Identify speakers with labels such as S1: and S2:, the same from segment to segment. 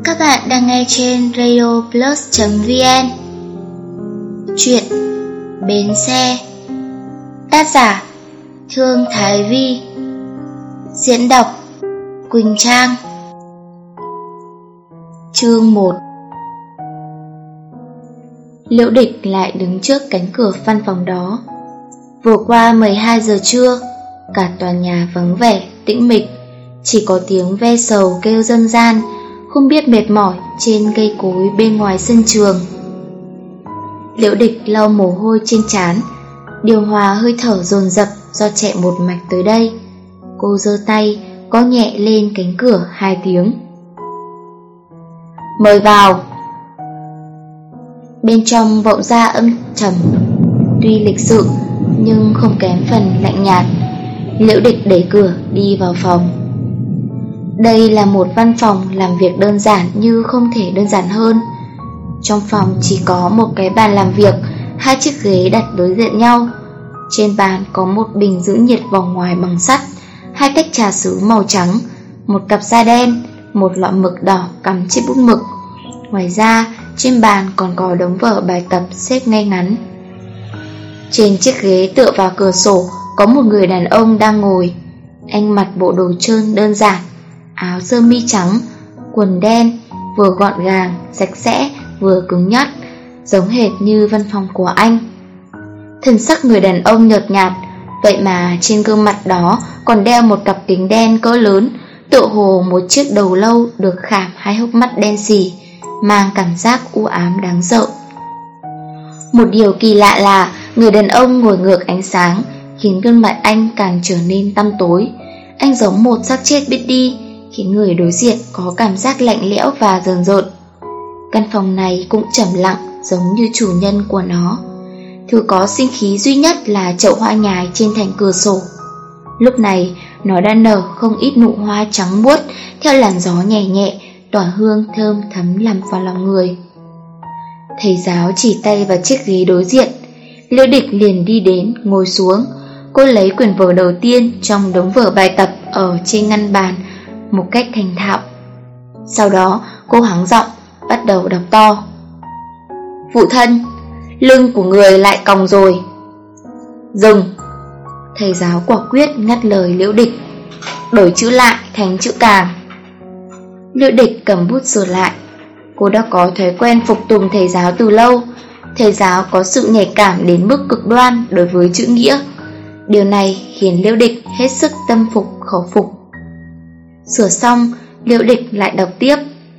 S1: Các bạn đang nghe trên radioplus.vn. Chuyện Bến Xe. Tác giả Thương Thái Vi. Diễn đọc Quỳnh Trang. Chương 1. Liễu Địch lại đứng trước cánh cửa văn phòng đó. Vừa qua 12 giờ trưa, cả tòa nhà vắng vẻ, tĩnh mịch, chỉ có tiếng ve sầu kêu râm ran, không biết mệt mỏi trên cây cối bên ngoài sân trường. Liễu Địch lau mồ hôi trên trán, điều hòa hơi thở dồn dập do chạy một mạch tới đây. Cô giơ tay gõ nhẹ lên cánh cửa 2 tiếng. Mời vào. Bên trong vọng ra âm trầm, tuy lịch sự nhưng không kém phần lạnh nhạt. Liễu Địch đẩy cửa đi vào phòng. Đây là một văn phòng làm việc đơn giản như không thể đơn giản hơn. Trong phòng chỉ có một cái bàn làm việc, 2 chiếc ghế đặt đối diện nhau. Trên bàn có một bình giữ nhiệt vòng ngoài bằng sắt, 2 tách trà sứ màu trắng, một cặp da đen, một lọ mực đỏ cắm chiếc bút mực. Ngoài ra, trên bàn còn có đống vở bài tập xếp ngay ngắn. Trên chiếc ghế tựa vào cửa sổ có một người đàn ông đang ngồi. Anh mặc bộ đồ trơn đơn giản, áo sơ mi trắng, quần đen, vừa gọn gàng, sạch sẽ, vừa cứng nhắc, giống hệt như văn phòng của anh. Thân sắc người đàn ông nhợt nhạt, vậy mà trên gương mặt đó còn đeo một cặp kính đen cỡ lớn, tựa hồ một chiếc đầu lâu được khảm 2 hốc mắt đen sì, mang cảm giác u ám đáng sợ. Một điều kỳ lạ là người đàn ông ngồi ngược ánh sáng, khiến gương mặt anh càng trở nên tăm tối. Anh giống một xác chết biết đi, khiến người đối diện có cảm giác lạnh lẽo và rờn rợn. Căn phòng này cũng trầm lặng giống như chủ nhân của nó. Thứ có sinh khí duy nhất là chậu hoa nhài trên thành cửa sổ. Lúc này nó đã nở không ít nụ hoa trắng muốt theo làn gió nhẹ nhẹ, tỏa hương thơm thấm làm vào lòng người. Thầy giáo chỉ tay vào chiếc ghế đối diện. Liễu Địch liền đi đến ngồi xuống. Cô lấy quyển vở đầu tiên trong đống vở bài tập ở trên ngăn bàn một cách thành thạo. Sau đó cô hắng giọng bắt đầu đọc to. Phụ thân, lưng của người lại còng rồi. Dừng. Thầy giáo quả quyết ngắt lời Liễu Địch. Đổi chữ lại thành chữ càng. Liễu Địch cầm bút sửa lại. Cô đã có thói quen phục tùng thầy giáo từ lâu. Thầy giáo có sự nhạy cảm đến mức cực đoan đối với chữ nghĩa. Điều này khiến Liễu Địch hết sức tâm phục khẩu phục. Sửa xong, Liễu Địch lại đọc tiếp.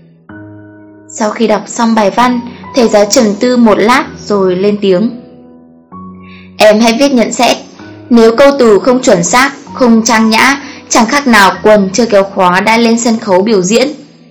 S1: Sau khi đọc xong bài văn, thầy giáo trầm tư một lát rồi lên tiếng. Em hãy viết nhận xét. Nếu câu từ không chuẩn xác, không trang nhã, chẳng khác nào quần chưa kéo khóa đã lên sân khấu biểu diễn.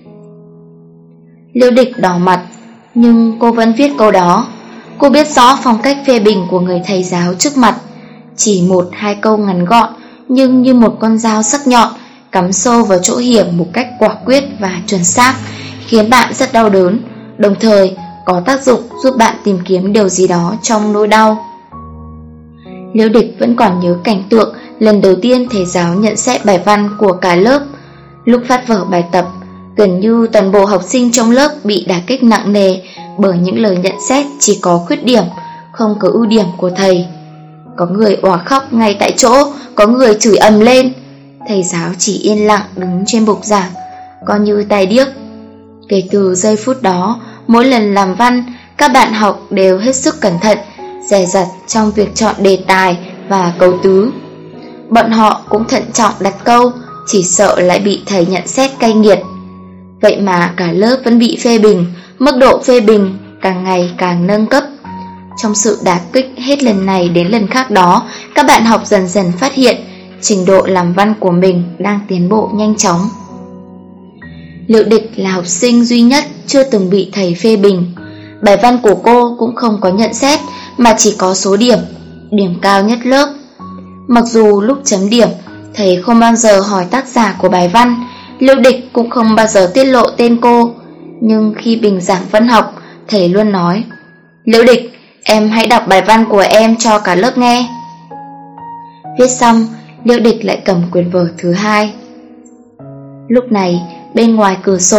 S1: Liễu Địch đỏ mặt, nhưng cô vẫn viết câu đó. Cô biết rõ phong cách phê bình của người thầy giáo trước mặt. Chỉ 1-2 câu ngắn gọn, nhưng như một con dao sắc nhọn, cắm sâu vào chỗ hiểm một cách quả quyết và chuẩn xác, khiến bạn rất đau đớn, đồng thời có tác dụng giúp bạn tìm kiếm điều gì đó trong nỗi đau. Liễu Địch vẫn còn nhớ cảnh tượng lần đầu tiên thầy giáo nhận xét bài văn của cả lớp. Lúc phát vở bài tập, gần như toàn bộ học sinh trong lớp bị đả kích nặng nề bởi những lời nhận xét chỉ có khuyết điểm, không có ưu điểm của thầy. Có người òa khóc ngay tại chỗ, có người chửi ầm lên. Thầy giáo chỉ yên lặng đứng trên bục giảng, coi như tai điếc. Kể từ giây phút đó, mỗi lần làm văn, các bạn học đều hết sức cẩn thận, dè dặt trong việc chọn đề tài và câu tứ. Bọn họ cũng thận trọng đặt câu, chỉ sợ lại bị thầy nhận xét cay nghiệt. Vậy mà cả lớp vẫn bị phê bình, mức độ phê bình càng ngày càng nâng cấp. Trong sự đả kích hết lần này đến lần khác đó, các bạn học dần dần phát hiện trình độ làm văn của mình đang tiến bộ nhanh chóng. Liễu Địch là học sinh duy nhất chưa từng bị thầy phê bình. Bài văn của cô cũng không có nhận xét, mà chỉ có số điểm, điểm cao nhất lớp. Mặc dù lúc chấm điểm, thầy không bao giờ hỏi tác giả của bài văn, Liễu Địch cũng không bao giờ tiết lộ tên cô. Nhưng khi bình giảng văn học, thầy luôn nói, Liễu Địch, em hãy đọc bài văn của em cho cả lớp nghe. Viết xong, Liễu Địch lại cầm quyển vở thứ 2. Lúc này, bên ngoài cửa sổ,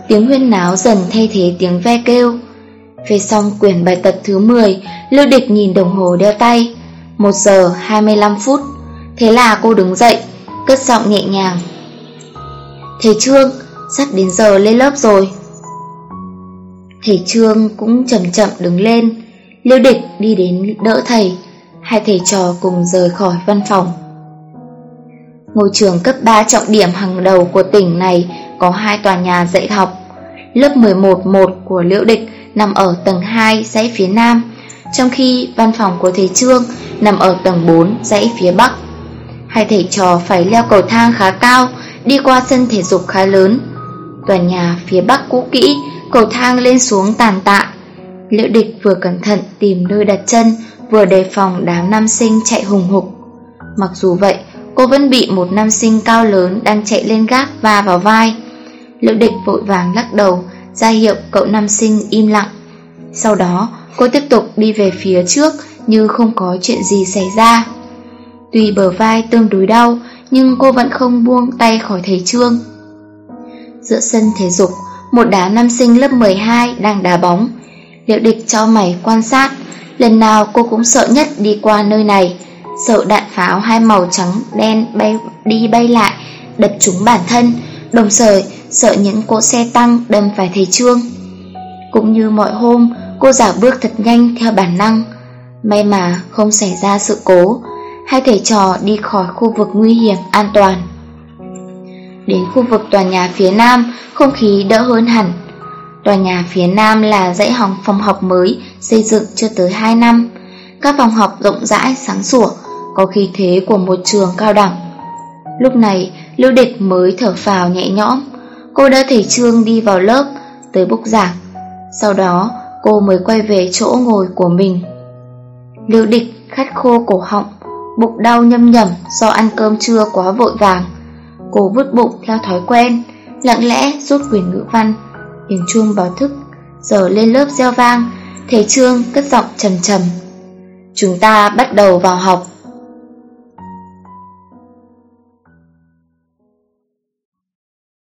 S1: tiếng huyên náo dần thay thế tiếng ve kêu. Về xong quyển bài tập thứ 10, Lưu Địch nhìn đồng hồ đeo tay, 1 giờ 25 phút. Thế là cô đứng dậy, cất giọng nhẹ nhàng: "Thầy Trương, sắp đến giờ lên lớp rồi." Thầy Trương cũng chậm chậm đứng lên. Lưu Địch đi đến đỡ thầy. Hai thầy trò cùng rời khỏi văn phòng. Ngôi trường cấp 3 trọng điểm hàng đầu của tỉnh này có 2 tòa nhà dạy học. Lớp 11-1 của Liễu Địch nằm ở tầng 2 dãy phía nam, trong khi văn phòng của thầy Trương nằm ở tầng 4 dãy phía bắc. Hai thầy trò phải leo cầu thang khá cao, đi qua sân thể dục khá lớn. Tòa nhà phía bắc cũ kỹ, cầu thang lên xuống tàn tạ. Liễu Địch vừa cẩn thận tìm nơi đặt chân, vừa đề phòng đám nam sinh chạy hùng hục. Mặc dù vậy, cô vẫn bị một nam sinh cao lớn đang chạy lên gác va vào vai. Liễu Địch vội vàng lắc đầu, ra hiệu cậu nam sinh im lặng. Sau đó, cô tiếp tục đi về phía trước như không có chuyện gì xảy ra. Tuy bờ vai tương đối đau, nhưng cô vẫn không buông tay khỏi thầy Trương. Giữa sân thể dục, một đám nam sinh lớp 12 đang đá bóng. Liễu Địch chau mày quan sát. Lần nào cô cũng sợ nhất đi qua nơi này, sợ đạn pháo 2 màu trắng đen bay lại đập trúng bản thân, đồng thời sợ những cỗ xe tăng đâm phải thầy Trương. Cũng như mọi hôm, cô dạo bước thật nhanh theo bản năng. May mà không xảy ra sự cố. Hai thầy trò đi khỏi khu vực nguy hiểm an toàn. Đến khu vực tòa nhà phía nam, không khí đỡ hơn hẳn. Tòa nhà phía nam là dãy phòng học mới xây dựng chưa tới 2 năm. Các phòng học rộng rãi sáng sủa, có khí thế của một trường cao đẳng. Lúc này, Lưu Địch mới thở phào nhẹ nhõm. Cô đỡ thầy Trương đi vào lớp, tới bục giảng. Sau đó, cô mới quay về chỗ ngồi của mình. Lưu Địch khát khô cổ họng, bụng đau nhâm nhẩm do ăn cơm trưa quá vội vàng. Cô vứt bụng theo thói quen, lặng lẽ rút quyển ngữ văn. Tiếng chuông báo thức giờ lên lớp reo vang. Thầy Trương cất giọng trầm trầm: "Chúng ta bắt đầu vào học."